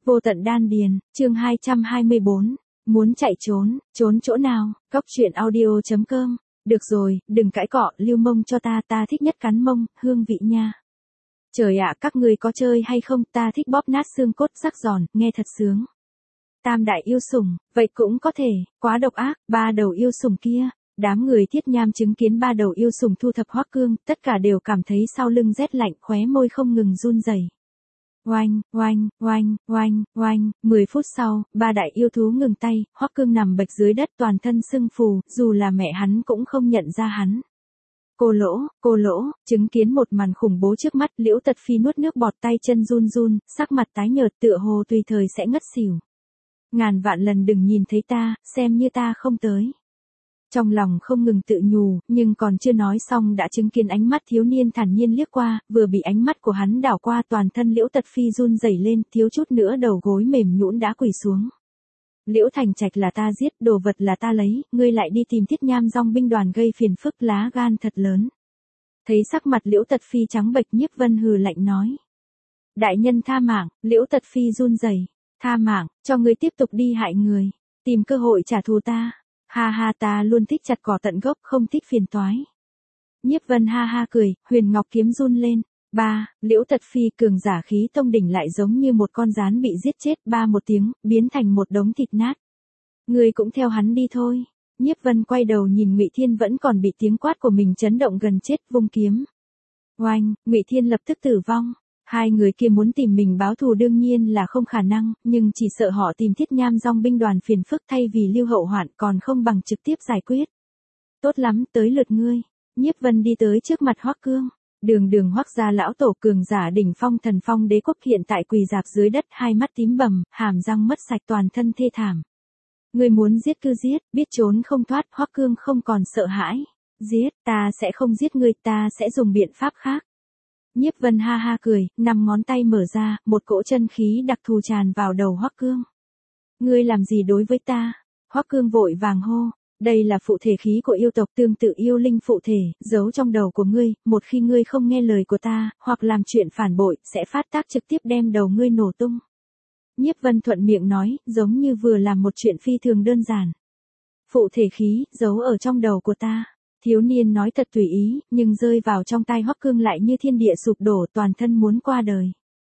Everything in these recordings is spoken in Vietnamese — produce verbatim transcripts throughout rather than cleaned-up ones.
Vô tận đan điền, chương hai trăm hai mươi bốn. Muốn chạy trốn, trốn chỗ nào? Cóc truyện audio chấm com. Được rồi, đừng cãi cọ, lưu mông cho ta, ta thích nhất cắn mông, hương vị nha. Trời ạ, các người có chơi hay không, ta thích bóp nát xương cốt sắc giòn, nghe thật sướng. Tam đại yêu sủng, vậy cũng có thể, quá độc ác, ba đầu yêu sủng kia. Đám người Thiết Nham chứng kiến ba đầu yêu sủng thu thập Hoắc Cương, tất cả đều cảm thấy sau lưng rét lạnh, khóe môi không ngừng run rẩy. Oanh, oanh, oanh, oanh, oanh, mười phút sau, ba đại yêu thú ngừng tay, Hoắc Cương nằm bệt dưới đất toàn thân sưng phù, dù là mẹ hắn cũng không nhận ra hắn. Cô lỗ, cô lỗ, chứng kiến một màn khủng bố trước mắt, Liễu Tật Phi nuốt nước bọt, tay chân run run, sắc mặt tái nhợt tựa hồ tùy thời sẽ ngất xỉu. Ngàn vạn lần đừng nhìn thấy ta, xem như ta không tới. Trong lòng không ngừng tự nhủ, nhưng còn chưa nói xong đã chứng kiến ánh mắt thiếu niên thản nhiên liếc qua, vừa bị ánh mắt của hắn đảo qua toàn thân Liễu Tật Phi run rẩy lên, thiếu chút nữa đầu gối mềm nhũn đã quỳ xuống. Liễu Thành Trạch là ta giết, đồ vật là ta lấy, ngươi lại đi tìm Thiết Nham dòng binh đoàn gây phiền phức, lá gan thật lớn. Thấy sắc mặt Liễu Tật Phi trắng bệch, Nhiếp Vân hừ lạnh nói. Đại nhân tha mạng, Liễu Tật Phi run rẩy, tha mạng, cho ngươi tiếp tục đi hại người, tìm cơ hội trả thù ta. Ha ha, ta luôn thích chặt cỏ tận gốc, không thích phiền toái. Nhiếp Vân ha ha cười, huyền ngọc kiếm run lên. Ba, Liễu Tật Phi cường giả khí tông đỉnh lại giống như một con rán bị giết chết, ba một tiếng, biến thành một đống thịt nát. Người cũng theo hắn đi thôi. Nhiếp Vân quay đầu nhìn Ngụy Thiên vẫn còn bị tiếng quát của mình chấn động gần chết, vung kiếm. Oanh, Ngụy Thiên lập tức tử vong. Hai người kia muốn tìm mình báo thù đương nhiên là không khả năng, nhưng chỉ sợ họ tìm Thiết Nham dòng binh đoàn phiền phức thay vì lưu hậu hoạn còn không bằng trực tiếp giải quyết. Tốt lắm, tới lượt ngươi. Nhiếp Vân đi tới trước mặt Hoắc Cương. Đường đường Hoắc gia lão tổ cường giả đỉnh phong thần phong đế quốc hiện tại quỳ rạp dưới đất, hai mắt tím bầm, hàm răng mất sạch, toàn thân thê thảm. Ngươi muốn giết cứ giết, biết trốn không thoát. Hoắc Cương không còn sợ hãi. Giết, ta sẽ không giết ngươi, ta sẽ dùng biện pháp khác. Nhiếp Vân ha ha cười, năm ngón tay mở ra, một cỗ chân khí đặc thù tràn vào đầu Hoắc Cương. Ngươi làm gì đối với ta? Hoắc Cương vội vàng hô, đây là phụ thể khí của yêu tộc, tương tự yêu linh phụ thể, giấu trong đầu của ngươi, một khi ngươi không nghe lời của ta, hoặc làm chuyện phản bội, sẽ phát tác trực tiếp đem đầu ngươi nổ tung. Nhiếp Vân thuận miệng nói, giống như vừa làm một chuyện phi thường đơn giản. Phụ thể khí, giấu ở trong đầu của ta. Thiếu niên nói thật tùy ý, nhưng rơi vào trong tai Hoắc Cương lại như thiên địa sụp đổ, toàn thân muốn qua đời.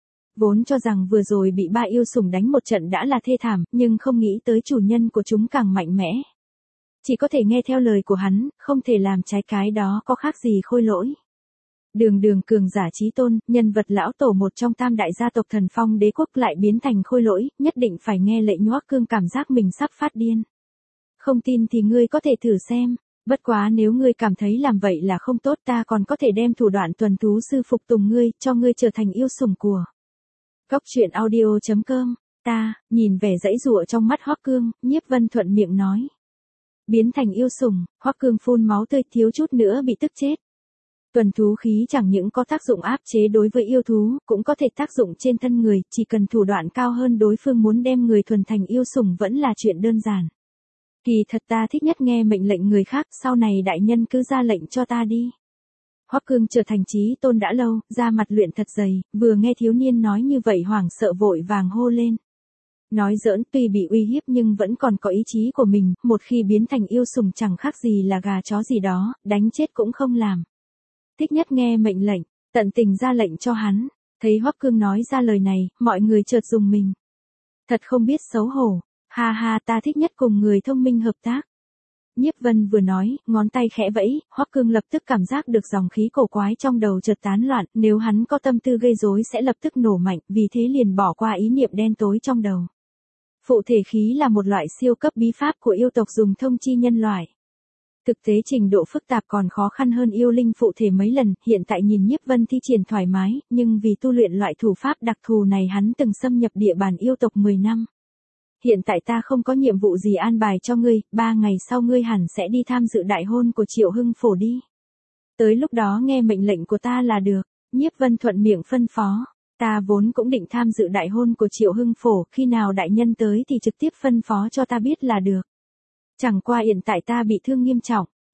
Vốn cho rằng vừa rồi bị ba yêu sủng đánh một trận đã là thê thảm, nhưng không nghĩ tới chủ nhân của chúng càng mạnh mẽ. Chỉ có thể nghe theo lời của hắn, không thể làm trái, cái đó có khác gì khôi lỗi. Đường đường cường giả chí tôn, nhân vật lão tổ một trong tam đại gia tộc thần phong đế quốc lại biến thành khôi lỗi, nhất định phải nghe lệnh. Hoắc Cương cảm giác mình sắp phát điên. Không tin thì ngươi có thể thử xem. Bất quá nếu ngươi cảm thấy làm vậy là không tốt, ta còn có thể đem thủ đoạn tuần thú sư phục tùng ngươi, cho ngươi trở thành yêu sủng của. Cóc truyện audio chấm com. Ta, nhìn vẻ dãy dụa trong mắt Hoắc Cương, Nhiếp Vân thuận miệng nói. Biến thành yêu sủng, Hoắc Cương phun máu tươi, thiếu chút nữa bị tức chết. Tuần thú khí chẳng những có tác dụng áp chế đối với yêu thú, cũng có thể tác dụng trên thân người, chỉ cần thủ đoạn cao hơn đối phương muốn đem người thuần thành yêu sủng vẫn là chuyện đơn giản. Kỳ thật ta thích nhất nghe mệnh lệnh người khác, sau này đại nhân cứ ra lệnh cho ta đi. Hoắc Cương trở thành chí tôn đã lâu, da mặt luyện thật dày, vừa nghe thiếu niên nói như vậy hoảng sợ vội vàng hô lên. Nói giỡn, tuy bị uy hiếp nhưng vẫn còn có ý chí của mình, một khi biến thành yêu sủng chẳng khác gì là gà chó gì đó, đánh chết cũng không làm. Thích nhất nghe mệnh lệnh, tận tình ra lệnh cho hắn. Thấy Hoắc Cương nói ra lời này, mọi người chợt rùng mình. Thật không biết xấu hổ. Ha ha, ta thích nhất cùng người thông minh hợp tác. Nhiếp Vân vừa nói, ngón tay khẽ vẫy, Hoắc Cương lập tức cảm giác được dòng khí cổ quái trong đầu chợt tán loạn, nếu hắn có tâm tư gây rối sẽ lập tức nổ mạnh, vì thế liền bỏ qua ý niệm đen tối trong đầu. Phụ thể khí là một loại siêu cấp bí pháp của yêu tộc dùng thông chi nhân loại. Thực tế trình độ phức tạp còn khó khăn hơn yêu linh phụ thể mấy lần, hiện tại nhìn Nhiếp Vân thi triển thoải mái, nhưng vì tu luyện loại thủ pháp đặc thù này hắn từng xâm nhập địa bàn yêu tộc mười năm. Hiện tại ta không có nhiệm vụ gì an bài cho ngươi, ba ngày sau ngươi hẳn sẽ đi tham dự đại hôn của Triệu Hưng Phổ đi. Tới lúc đó nghe mệnh lệnh của ta là được. Nhiếp Vân thuận miệng phân phó. Ta vốn cũng định tham dự đại hôn của Triệu Hưng Phổ, khi nào đại nhân tới thì trực tiếp phân phó cho ta biết là được. Chẳng qua hiện tại ta bị thương nghiêm trọng,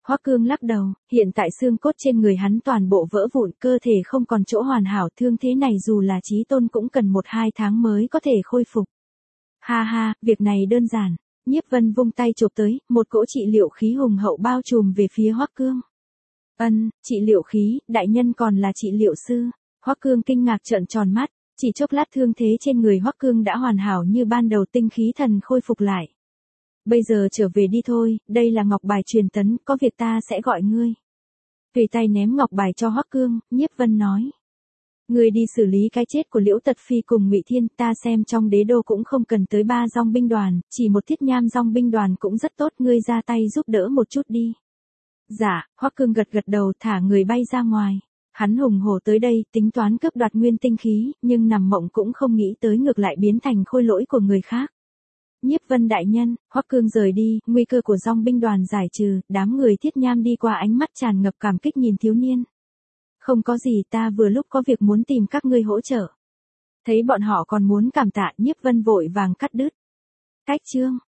Hoắc Cương lắc đầu, hiện tại xương cốt trên người hắn toàn bộ vỡ vụn, cơ thể không còn chỗ hoàn hảo, thương thế này dù là chí tôn cũng cần một hai tháng mới có thể khôi phục. Ha ha, việc này đơn giản. Nhiếp Vân vung tay chộp tới, một cỗ trị liệu khí hùng hậu bao trùm về phía Hoắc Cương. Ân, trị liệu khí, đại nhân còn là trị liệu sư. Hoắc Cương kinh ngạc trợn tròn mắt, chỉ chốc lát thương thế trên người Hoắc Cương đã hoàn hảo như ban đầu, tinh khí thần khôi phục lại. Bây giờ trở về đi thôi, đây là ngọc bài truyền tấn, có việc ta sẽ gọi ngươi. Tùy tay ném ngọc bài cho Hoắc Cương, Nhiếp Vân nói. Ngươi đi xử lý cái chết của Liễu Tật Phi cùng Ngụy Thiên, ta xem trong đế đô cũng không cần tới ba dòng binh đoàn, chỉ một thiết nham dòng binh đoàn cũng rất tốt, ngươi ra tay giúp đỡ một chút đi. Dạ, Hoắc Cương gật gật đầu, thả người bay ra ngoài. Hắn hùng hổ tới đây, tính toán cướp đoạt nguyên tinh khí, nhưng nằm mộng cũng không nghĩ tới ngược lại biến thành khôi lỗi của người khác. Nhiếp Vân đại nhân, Hoắc Cương rời đi, nguy cơ của dòng binh đoàn giải trừ, đám người thiết nham đi qua ánh mắt tràn ngập cảm kích nhìn thiếu niên. Không có gì, ta vừa lúc có việc muốn tìm các ngươi hỗ trợ. Thấy bọn họ còn muốn cảm tạ, Nhiếp Vân vội vàng cắt đứt. Cách chương.